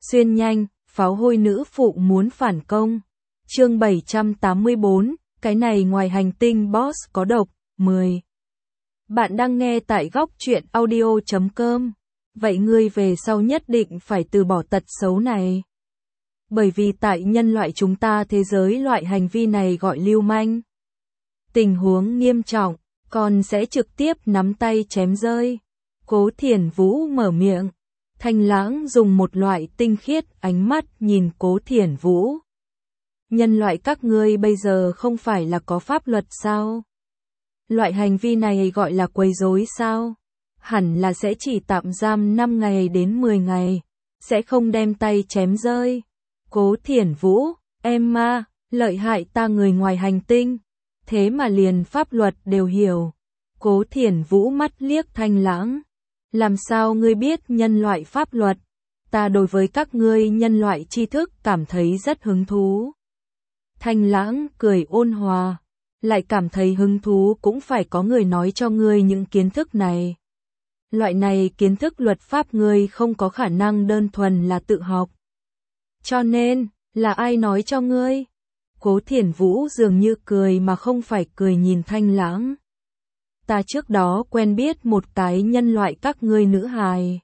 Xuyên nhanh, pháo hôi nữ phụ muốn phản công. Chương 784, cái này ngoài hành tinh boss có độc, 10. Bạn đang nghe tại góc truyện audio.com. Vậy ngươi về sau nhất định phải từ bỏ tật xấu này. Bởi vì tại nhân loại chúng ta thế giới loại hành vi này gọi lưu manh. Tình huống nghiêm trọng, còn sẽ trực tiếp nắm tay chém rơi. Cố Thiển Vũ mở miệng. Thanh Lãng dùng một loại tinh khiết ánh mắt nhìn Cố Thiển Vũ. Nhân loại các ngươi bây giờ không phải là có pháp luật sao? Loại hành vi này gọi là quấy rối sao? Hẳn là sẽ chỉ tạm giam 5 ngày đến 10 ngày, sẽ không đem tay chém rơi. Cố Thiển Vũ, em ma, lợi hại ta người ngoài hành tinh, thế mà liền pháp luật đều hiểu. Cố Thiển Vũ mắt liếc Thanh Lãng. Làm sao ngươi biết nhân loại pháp luật? Ta đối với các ngươi nhân loại tri thức cảm thấy rất hứng thú. Thanh Lãng cười ôn hòa, lại cảm thấy hứng thú cũng phải có người nói cho ngươi những kiến thức này. Loại này kiến thức luật pháp ngươi không có khả năng đơn thuần là tự học. Cho nên, là ai nói cho ngươi? Cố Thiển Vũ dường như cười mà không phải cười nhìn Thanh Lãng. Ta trước đó quen biết một cái nhân loại các ngươi nữ hài.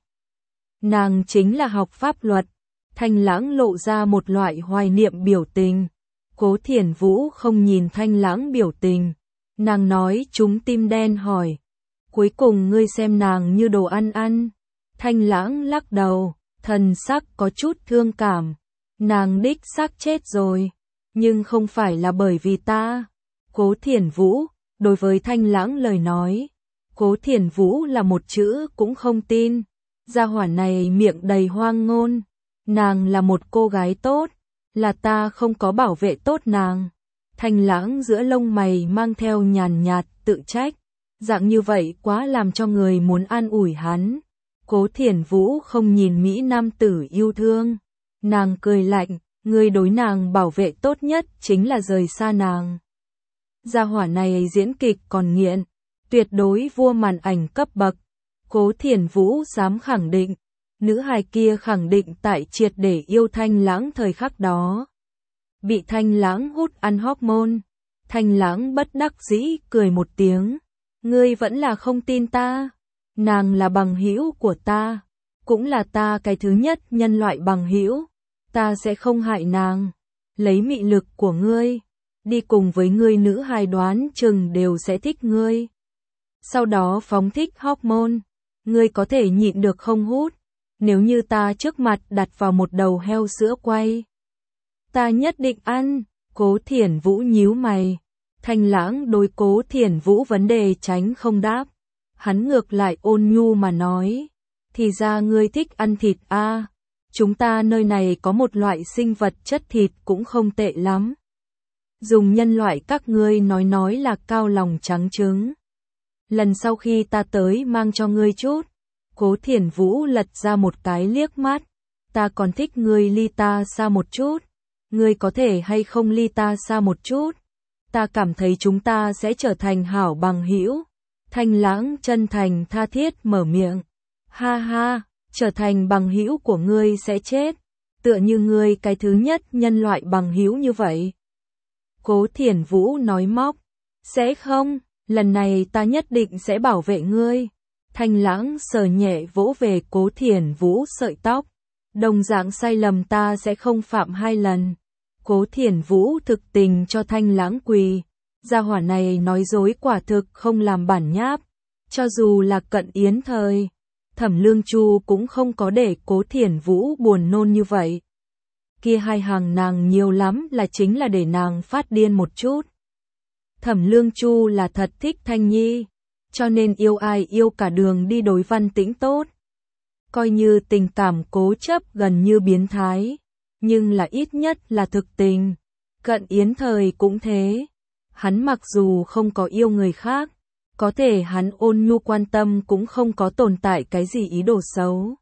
Nàng chính là học pháp luật. Thanh Lãng lộ ra một loại hoài niệm biểu tình. Cố Thiển Vũ không nhìn Thanh Lãng biểu tình. Nàng nói trúng tim đen hỏi. Cuối cùng ngươi xem nàng như đồ ăn ăn. Thanh Lãng lắc đầu, thần sắc có chút thương cảm. Nàng đích xác chết rồi. Nhưng không phải là bởi vì ta. Cố Thiển Vũ, đối với Thanh Lãng lời nói, Cố Thiển Vũ là một chữ cũng không tin. Gia hỏa này miệng đầy hoang ngôn. Nàng là một cô gái tốt, là ta không có bảo vệ tốt nàng. Thanh Lãng giữa lông mày mang theo nhàn nhạt tự trách. Dạng như vậy quá làm cho người muốn an ủi hắn. Cố Thiển Vũ không nhìn Mỹ nam tử yêu thương. Nàng cười lạnh, người đối nàng bảo vệ tốt nhất chính là rời xa nàng. Gia hỏa này diễn kịch còn nghiện, tuyệt đối vua màn ảnh cấp bậc. Cố Thiển Vũ dám khẳng định, nữ hài kia khẳng định tại triệt để yêu Thanh Lãng thời khắc đó. Bị Thanh Lãng hút ăn hormone. Thanh Lãng bất đắc dĩ cười một tiếng. Ngươi vẫn là không tin ta. Nàng là bằng hữu của ta, cũng là ta cái thứ nhất nhân loại bằng hữu. Ta sẽ không hại nàng. Lấy mị lực của ngươi, đi cùng với ngươi nữ hài đoán chừng đều sẽ thích ngươi. Sau đó phóng thích hormone, ngươi có thể nhịn được không hút? Nếu như ta trước mặt đặt vào một đầu heo sữa quay, ta nhất định ăn. Cố Thiển Vũ nhíu mày. Thanh Lãng đối Cố Thiển Vũ vấn đề tránh không đáp. Hắn ngược lại ôn nhu mà nói, thì ra ngươi thích ăn thịt a. Chúng ta nơi này có một loại sinh vật chất thịt cũng không tệ lắm. Dùng nhân loại các ngươi nói là cao lòng trắng trứng. Lần sau khi ta tới mang cho ngươi chút. Cố Thiển Vũ lật ra một cái liếc mắt. Ta còn thích ngươi ly ta xa một chút. Ngươi có thể hay không ly ta xa một chút? Ta cảm thấy chúng ta sẽ trở thành hảo bằng hữu. Thanh Lãng chân thành tha thiết mở miệng. Ha ha, trở thành bằng hữu của ngươi sẽ chết. Tựa như ngươi cái thứ nhất nhân loại bằng hữu như vậy. Cố Thiển Vũ nói móc. Sẽ không, lần này ta nhất định sẽ bảo vệ ngươi. Thanh Lãng sờ nhẹ vỗ về Cố Thiển Vũ sợi tóc. Đồng dạng sai lầm ta sẽ không phạm 2 lần. Cố Thiển Vũ thực tình cho Thanh Lãng quỳ. Gia hỏa này nói dối quả thực không làm bản nháp. Cho dù là Cận Yến thời, Thẩm Lương Chu cũng không có để Cố Thiển Vũ buồn nôn như vậy. Kia hai hàng nàng nhiều lắm là chính là để nàng phát điên một chút. Thẩm Lương Chu là thật thích Thanh Nhi, cho nên yêu ai yêu cả đường đi đối Văn Tĩnh tốt. Coi như tình cảm cố chấp gần như biến thái, nhưng là ít nhất là thực tình. Cận Yến thời cũng thế. Hắn mặc dù không có yêu người khác, có thể hắn ôn nhu quan tâm cũng không có tồn tại cái gì ý đồ xấu.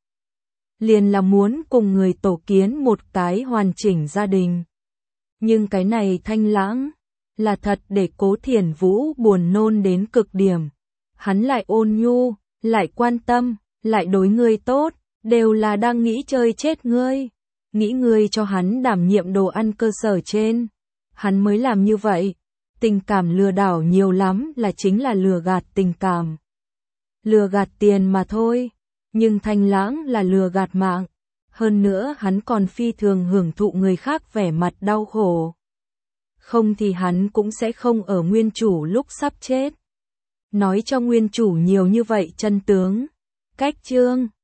Liền là muốn cùng người tổ kiến một cái hoàn chỉnh gia đình. Nhưng cái này Thanh Lãng, là thật để Cố Thiển Vũ buồn nôn đến cực điểm. Hắn lại ôn nhu, lại quan tâm, lại đối ngươi tốt, đều là đang nghĩ chơi chết ngươi. nghĩ ngươi cho hắn đảm nhiệm đồ ăn cơ sở trên. Hắn mới làm như vậy. Tình cảm lừa đảo nhiều lắm là chính là lừa gạt tình cảm. Lừa gạt tiền mà thôi. Nhưng Thanh Lãng là lừa gạt mạng. Hơn nữa hắn còn phi thường hưởng thụ người khác vẻ mặt đau khổ. Không thì hắn cũng sẽ không ở nguyên chủ lúc sắp chết. Nói cho nguyên chủ nhiều như vậy chân tướng. Cách chương